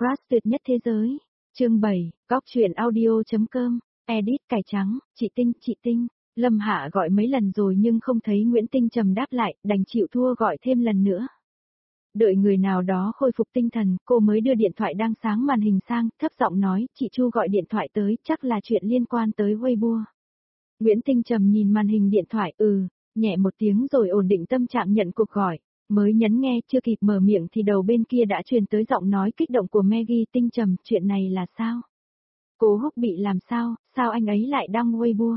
Crush tuyệt nhất thế giới. Chương 7, Cóc truyện audio.com, edit cải trắng, chị Tinh. Lâm Hạ gọi mấy lần rồi nhưng không thấy Nguyễn Tinh Trầm đáp lại, đành chịu thua gọi thêm lần nữa. Đợi người nào đó khôi phục tinh thần, cô mới đưa điện thoại đang sáng màn hình sang, thấp giọng nói, chị Chu gọi điện thoại tới, chắc là chuyện liên quan tới Weibo. Nguyễn Tinh Trầm nhìn màn hình điện thoại, nhẹ một tiếng rồi ổn định tâm trạng nhận cuộc gọi. Mới nhấn nghe, chưa kịp mở miệng thì đầu bên kia đã truyền tới giọng nói kích động của Maggie. Tinh Trầm, chuyện này là sao? Cô Húc bị làm sao anh ấy lại đăng Weibo?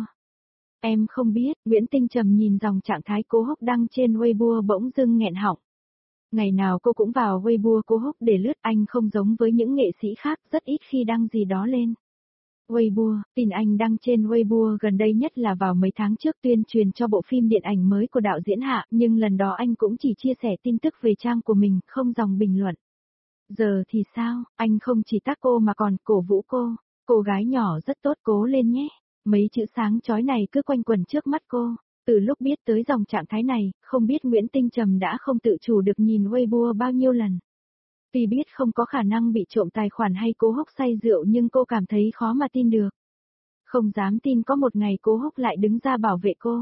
Em không biết. Nguyễn Tinh Trầm nhìn dòng trạng thái cô Húc đăng trên Weibo bỗng dưng nghẹn họng. Ngày nào cô cũng vào Weibo cô Húc để lướt, anh không giống với những nghệ sĩ khác, rất ít khi đăng gì đó lên Weibo. Tin anh đăng trên Weibo gần đây nhất là vào mấy tháng trước tuyên truyền cho bộ phim điện ảnh mới của đạo diễn Hạ, nhưng lần đó anh cũng chỉ chia sẻ tin tức về trang của mình, không dòng bình luận. Giờ thì sao, anh không chỉ tác cô mà còn cổ vũ cô gái nhỏ rất tốt, cố lên nhé. Mấy chữ sáng chói này cứ quanh quẩn trước mắt cô. Từ lúc biết tới dòng trạng thái này, không biết Nguyễn Tinh Trầm đã không tự chủ được nhìn Weibo bao nhiêu lần. Tuy biết không có khả năng bị trộm tài khoản hay cô Húc say rượu nhưng cô cảm thấy khó mà tin được. Không dám tin có một ngày cô Húc lại đứng ra bảo vệ cô.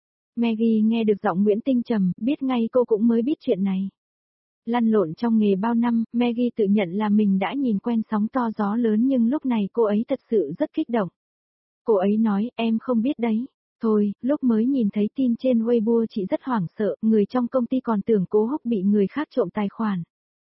Maggie nghe được giọng Nguyễn Tinh Trầm, biết ngay cô cũng mới biết chuyện này. Lăn lộn trong nghề bao năm, Maggie tự nhận là mình đã nhìn quen sóng to gió lớn nhưng lúc này cô ấy thật sự rất kích động. Cô ấy nói, em không biết đấy. Thôi, lúc mới nhìn thấy tin trên Weibo chị rất hoảng sợ, người trong công ty còn tưởng cô Húc bị người khác trộm tài khoản.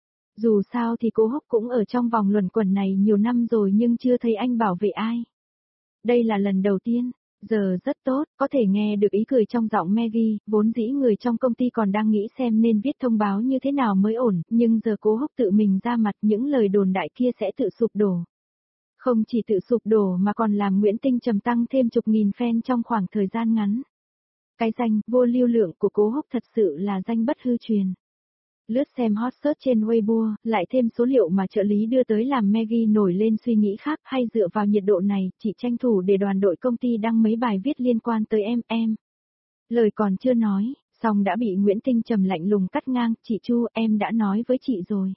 Dù sao thì cô Húc cũng ở trong vòng luẩn quẩn này nhiều năm rồi nhưng chưa thấy anh bảo vệ ai. Đây là lần đầu tiên. Giờ rất tốt, có thể nghe được ý cười trong giọng Maggie, vốn dĩ người trong công ty còn đang nghĩ xem nên viết thông báo như thế nào mới ổn, nhưng giờ cô Húc tự mình ra mặt, những lời đồn đại kia sẽ tự sụp đổ. Không chỉ tự sụp đổ mà còn làm Nguyễn Tinh Trầm tăng thêm chục nghìn fan trong khoảng thời gian ngắn. Cái danh vô lưu lượng của cô Húc thật sự là danh bất hư truyền. Lướt xem hot search trên Weibo, lại thêm số liệu mà trợ lý đưa tới làm Maggie nổi lên suy nghĩ khác, hay dựa vào nhiệt độ này, chị tranh thủ để đoàn đội công ty đăng mấy bài viết liên quan tới em. Lời còn chưa nói, xong đã bị Nguyễn Tinh Trầm lạnh lùng cắt ngang, chị Chu, em đã nói với chị rồi.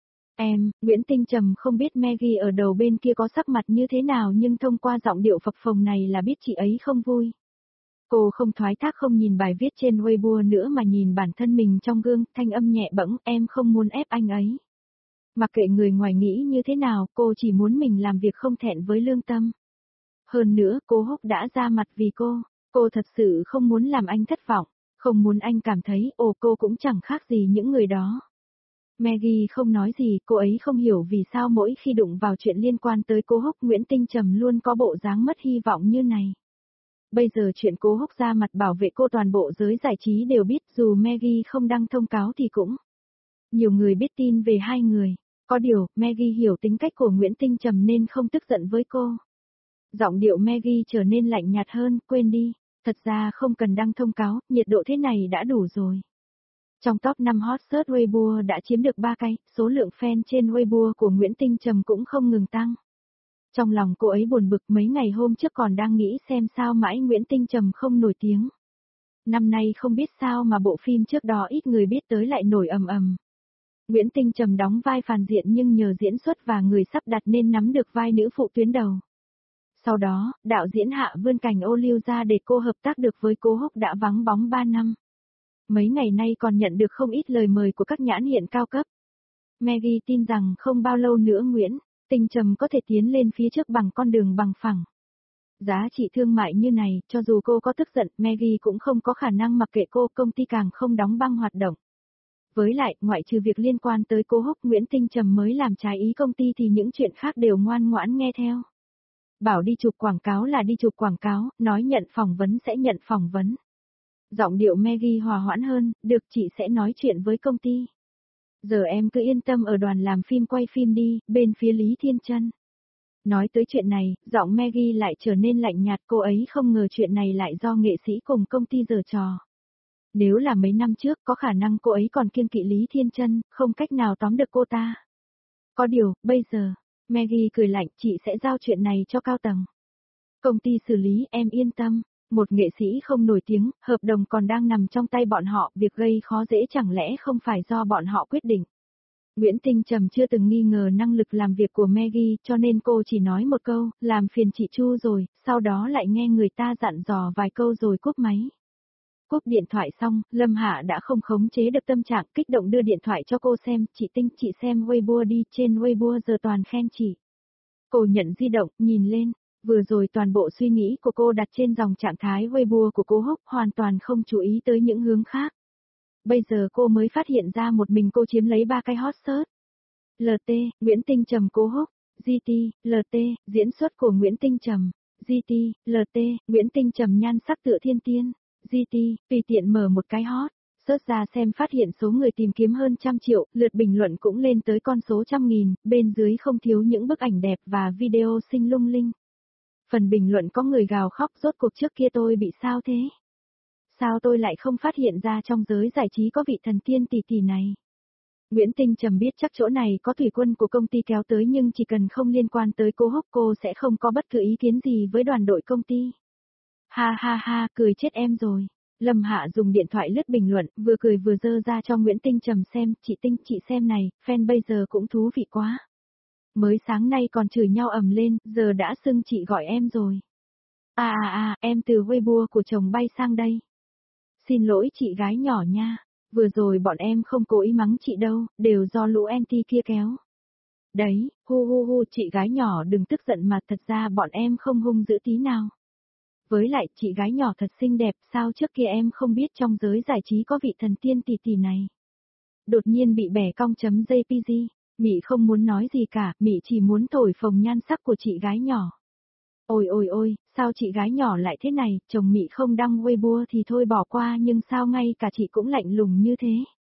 Nguyễn Tinh Trầm không biết Maggie ở đầu bên kia có sắc mặt như thế nào nhưng thông qua giọng điệu phập phồng này là biết chị ấy không vui. Cô không thoái thác, không nhìn bài viết trên Weibo nữa mà nhìn bản thân mình trong gương, thanh âm nhẹ bẫng, em không muốn ép anh ấy. Mặc kệ người ngoài nghĩ như thế nào, cô chỉ muốn mình làm việc không thẹn với lương tâm. Hơn nữa, cô Húc đã ra mặt vì cô thật sự không muốn làm anh thất vọng, không muốn anh cảm thấy, cô cũng chẳng khác gì những người đó. Maggie không nói gì, cô ấy không hiểu vì sao mỗi khi đụng vào chuyện liên quan tới cô Húc, Nguyễn Tinh Trầm luôn có bộ dáng mất hy vọng như này. Bây giờ chuyện cô Húc ra mặt bảo vệ cô toàn bộ giới giải trí đều biết, dù Maggie không đăng thông cáo thì cũng nhiều người biết tin về hai người. Có điều, Maggie hiểu tính cách của Nguyễn Tinh Trầm nên không tức giận với cô. Giọng điệu Maggie trở nên lạnh nhạt hơn, quên đi, thật ra không cần đăng thông cáo, nhiệt độ thế này đã đủ rồi. Trong top 5 hot search Weibo đã chiếm được 3 cái, số lượng fan trên Weibo của Nguyễn Tinh Trầm cũng không ngừng tăng. Trong lòng cô ấy buồn bực, mấy ngày hôm trước còn đang nghĩ xem sao mãi Nguyễn Tinh Trầm không nổi tiếng. Năm nay không biết sao mà bộ phim trước đó ít người biết tới lại nổi ầm ầm. Nguyễn Tinh Trầm đóng vai phản diện nhưng nhờ diễn xuất và người sắp đặt nên nắm được vai nữ phụ tuyến đầu. Sau đó, đạo diễn Hạ vươn cành ô liu ra để cô hợp tác được với cô Húc đã vắng bóng 3 năm. Mấy ngày nay còn nhận được không ít lời mời của các nhãn hiệu cao cấp. Maggie tin rằng không bao lâu nữa Nguyễn Tinh Trầm có thể tiến lên phía trước bằng con đường bằng phẳng. Giá trị thương mại như này, cho dù cô có tức giận, Maggie cũng không có khả năng mặc kệ cô, công ty càng không đóng băng hoạt động. Với lại, ngoại trừ việc liên quan tới cô Húc, Nguyễn Tinh Trầm mới làm trái ý công ty thì những chuyện khác đều ngoan ngoãn nghe theo. Bảo đi chụp quảng cáo là đi chụp quảng cáo, nói nhận phỏng vấn sẽ nhận phỏng vấn. Giọng điệu Maggie hòa hoãn hơn, được, chị sẽ nói chuyện với công ty. Giờ em cứ yên tâm ở đoàn làm phim quay phim đi, bên phía Lý Thiên Trân. Nói tới chuyện này, giọng Maggie lại trở nên lạnh nhạt, cô ấy không ngờ chuyện này lại do nghệ sĩ cùng công ty giở trò. Nếu là mấy năm trước, có khả năng cô ấy còn kiêng kỵ Lý Thiên Trân, không cách nào tóm được cô ta. Có điều, bây giờ, Maggie cười lạnh, chị sẽ giao chuyện này cho cao tầng. Công ty xử lý, em yên tâm. Một nghệ sĩ không nổi tiếng, hợp đồng còn đang nằm trong tay bọn họ, việc gây khó dễ chẳng lẽ không phải do bọn họ quyết định. Nguyễn Tinh Trầm chưa từng nghi ngờ năng lực làm việc của Maggie cho nên cô chỉ nói một câu, làm phiền chị Chu rồi, sau đó lại nghe người ta dặn dò vài câu rồi cúp máy. Cúp điện thoại xong, Lâm Hạ đã không khống chế được tâm trạng kích động đưa điện thoại cho cô xem, chị Tinh chị xem Weibo đi, trên Weibo giờ toàn khen chị. Cô nhận di động, nhìn lên, vừa rồi toàn bộ suy nghĩ của cô đặt trên dòng trạng thái Weibo của cô Húc, hoàn toàn không chú ý tới những hướng khác. Bây giờ cô mới phát hiện ra một mình cô chiếm lấy 3 cái hot search. LT, Nguyễn Tinh Trầm Cố Húc, GT, LT, diễn xuất của Nguyễn Tinh Trầm, GT, LT, Nguyễn Tinh Trầm nhan sắc tựa thiên tiên, GT, tùy tiện mở một cái hot, search ra xem phát hiện số người tìm kiếm hơn 100 triệu, lượt bình luận cũng lên tới con số trăm nghìn, bên dưới không thiếu những bức ảnh đẹp và video xinh lung linh. Phần bình luận có người gào khóc rốt cuộc trước kia tôi bị sao thế? Sao tôi lại không phát hiện ra trong giới giải trí có vị thần tiên tỷ tỷ này? Nguyễn Tinh Trầm biết chắc chỗ này có thủy quân của công ty kéo tới nhưng chỉ cần không liên quan tới cô Húc cô sẽ không có bất cứ ý kiến gì với đoàn đội công ty. Ha ha ha, cười chết em rồi. Lâm Hạ dùng điện thoại lướt bình luận, vừa cười vừa dơ ra cho Nguyễn Tinh Trầm xem, chị Tinh chị xem này, fan bây giờ cũng thú vị quá. Mới sáng nay còn chửi nhau ầm lên, giờ đã xưng chị gọi em rồi. Em từ Weibo của chồng bay sang đây. Xin lỗi chị gái nhỏ nha, vừa rồi bọn em không cố ý mắng chị đâu, đều do lũ anti kia kéo. Đấy, hu chị gái nhỏ đừng tức giận mà thật ra bọn em không hung dữ tí nào. Với lại chị gái nhỏ thật xinh đẹp, sao trước kia em không biết trong giới giải trí có vị thần tiên tỷ tỷ này. Đột nhiên bị bẻ cong.jpg, Mị không muốn nói gì cả, Mị chỉ muốn thổi phồng nhan sắc của chị gái nhỏ. Ôi, sao chị gái nhỏ lại thế này, chồng Mị không đăng Weibo thì thôi bỏ qua nhưng sao ngay cả chị cũng lạnh lùng như thế.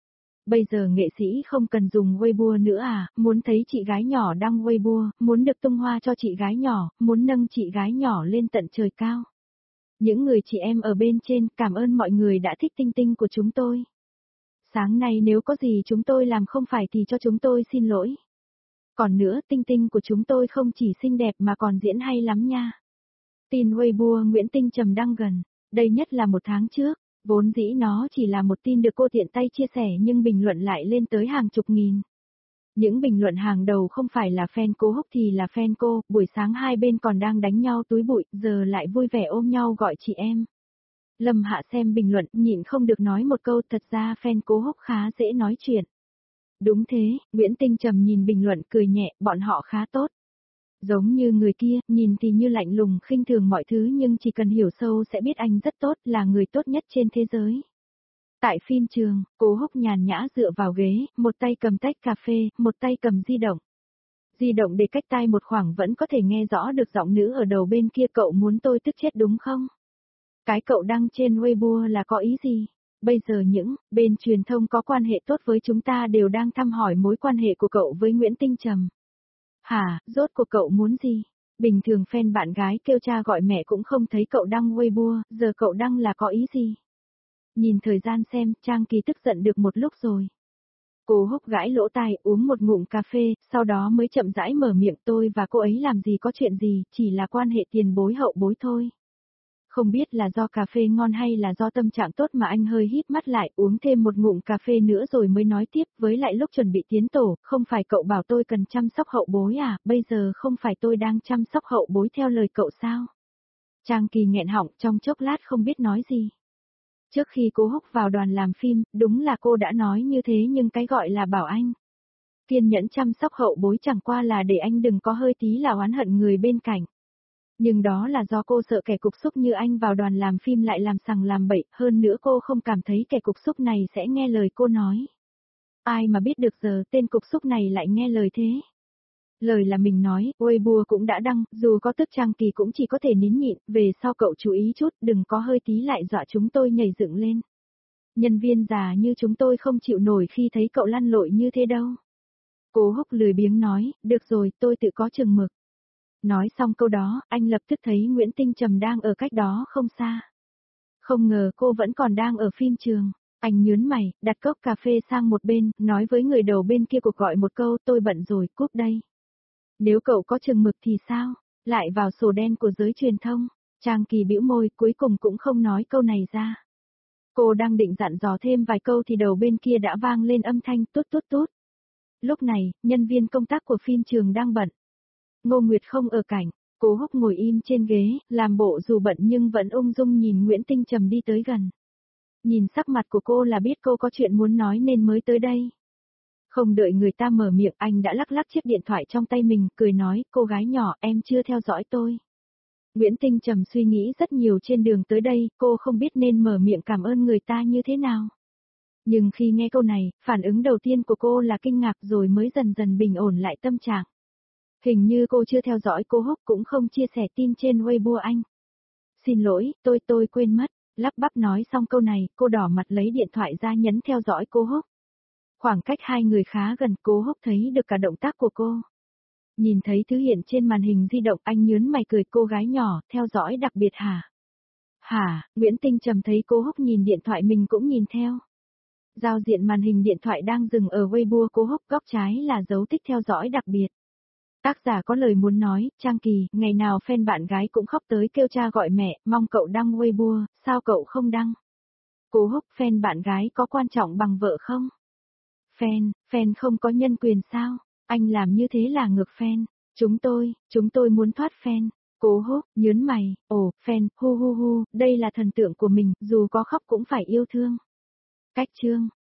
Bây giờ nghệ sĩ không cần dùng Weibo nữa à, muốn thấy chị gái nhỏ đăng Weibo, muốn được tung hoa cho chị gái nhỏ, muốn nâng chị gái nhỏ lên tận trời cao. Những người chị em ở bên trên, cảm ơn mọi người đã thích Tinh Tinh của chúng tôi. Sáng nay nếu có gì chúng tôi làm không phải thì cho chúng tôi xin lỗi. Còn nữa, Tinh Tinh của chúng tôi không chỉ xinh đẹp mà còn diễn hay lắm nha. Tin Weibo Nguyễn Tinh Trầm đăng gần, đây nhất là 1 tháng trước, vốn dĩ nó chỉ là một tin được cô tiện tay chia sẻ nhưng bình luận lại lên tới hàng chục nghìn. Những bình luận hàng đầu không phải là fan cô Húc thì là fan cô, buổi sáng hai bên còn đang đánh nhau túi bụi, giờ lại vui vẻ ôm nhau gọi chị em. Lâm Hạ xem bình luận, nhịn không được nói một câu, thật ra fan cô Húc khá dễ nói chuyện. Đúng thế, Nguyễn Tinh Trầm nhìn bình luận cười nhẹ, bọn họ khá tốt. Giống như người kia, nhìn thì như lạnh lùng khinh thường mọi thứ nhưng chỉ cần hiểu sâu sẽ biết anh rất tốt, là người tốt nhất trên thế giới. Tại phim trường, cô Húc nhàn nhã dựa vào ghế, một tay cầm tách cà phê, một tay cầm di động. Di động để cách tai một khoảng vẫn có thể nghe rõ được giọng nữ ở đầu bên kia, cậu muốn tôi tức chết đúng không? Cái cậu đăng trên Weibo là có ý gì? Bây giờ những bên truyền thông có quan hệ tốt với chúng ta đều đang thăm hỏi mối quan hệ của cậu với Nguyễn Tinh Trầm. Hả, rốt cuộc cậu muốn gì? Bình thường fan bạn gái kêu cha gọi mẹ cũng không thấy cậu đăng Weibo, giờ cậu đăng là có ý gì? Nhìn thời gian xem, Trang Kỳ tức giận được một lúc rồi. Cô Húc gãi lỗ tai, uống một ngụm cà phê, sau đó mới chậm rãi mở miệng, tôi và cô ấy làm gì có chuyện gì, chỉ là quan hệ tiền bối hậu bối thôi. Không biết là do cà phê ngon hay là do tâm trạng tốt mà anh hơi híp mắt lại, uống thêm một ngụm cà phê nữa rồi mới nói tiếp, với lại lúc chuẩn bị tiến tổ, không phải cậu bảo tôi cần chăm sóc hậu bối à, bây giờ không phải tôi đang chăm sóc hậu bối theo lời cậu sao? Trang Kỳ nghẹn họng trong chốc lát không biết nói gì. Trước khi cô Húc vào đoàn làm phim, đúng là cô đã nói như thế nhưng cái gọi là bảo anh kiên nhẫn chăm sóc hậu bối chẳng qua là để anh đừng có hơi tí là oán hận người bên cạnh. Nhưng đó là do cô sợ kẻ cục xúc như anh vào đoàn làm phim lại làm sằng làm bậy, hơn nữa cô không cảm thấy kẻ cục xúc này sẽ nghe lời cô nói. Ai mà biết được giờ tên cục xúc này lại nghe lời thế. Lời là mình nói, Weibo cũng đã đăng, dù có tức Trang Kỳ cũng chỉ có thể nín nhịn, về sau cậu chú ý chút, đừng có hơi tí lại dọa chúng tôi nhảy dựng lên. Nhân viên già như chúng tôi không chịu nổi khi thấy cậu lăn lội như thế đâu. Cô Húc lười biếng nói, được rồi, tôi tự có chừng mực. Nói xong câu đó, anh lập tức thấy Nguyễn Tinh Trầm đang ở cách đó không xa. Không ngờ cô vẫn còn đang ở phim trường. Anh nhớn mày, đặt cốc cà phê sang một bên, nói với người đầu bên kia cuộc gọi một câu, tôi bận rồi, cúp đây. Nếu cậu có chừng mực thì sao? Lại vào sổ đen của giới truyền thông. Trang Kỳ bĩu môi, cuối cùng cũng không nói câu này ra. Cô đang định dặn dò thêm vài câu thì đầu bên kia đã vang lên âm thanh tút tút tút. Lúc này, nhân viên công tác của phim trường đang bận. Ngô Nguyệt không ở cạnh, Cố Húc ngồi im trên ghế, làm bộ dù bận nhưng vẫn ung dung nhìn Nguyễn Tinh Trầm đi tới gần. Nhìn sắc mặt của cô là biết cô có chuyện muốn nói nên mới tới đây. Không đợi người ta mở miệng anh đã lắc lắc chiếc điện thoại trong tay mình, cười nói, cô gái nhỏ em chưa theo dõi tôi. Nguyễn Tinh Trầm suy nghĩ rất nhiều trên đường tới đây, cô không biết nên mở miệng cảm ơn người ta như thế nào. Nhưng khi nghe câu này, phản ứng đầu tiên của cô là kinh ngạc rồi mới dần dần bình ổn lại tâm trạng. Hình như cô chưa theo dõi Cố Húc cũng không chia sẻ tin trên Weibo anh. Xin lỗi, tôi quên mất, lắp bắp nói xong câu này, cô đỏ mặt lấy điện thoại ra nhấn theo dõi Cố Húc. Khoảng cách hai người khá gần, Cố Húc thấy được cả động tác của cô. Nhìn thấy thứ hiện trên màn hình di động anh nhớn mày cười cô gái nhỏ, theo dõi đặc biệt hả? Hả, Nguyễn Tinh Trầm thấy Cố Húc nhìn điện thoại mình cũng nhìn theo. Giao diện màn hình điện thoại đang dừng ở Weibo Cố Húc, góc trái là dấu tích theo dõi đặc biệt. Tác giả có lời muốn nói, Trang Kỳ, ngày nào fan bạn gái cũng khóc tới kêu cha gọi mẹ, mong cậu đăng Weibo, sao cậu không đăng? Cố Húc, fan bạn gái có quan trọng bằng vợ không? Fan không có nhân quyền sao? Anh làm như thế là ngược fan. Chúng tôi muốn thoát fan. Cố Húc, nhớn mày, fan, hu, đây là thần tượng của mình, dù có khóc cũng phải yêu thương. Cách chương.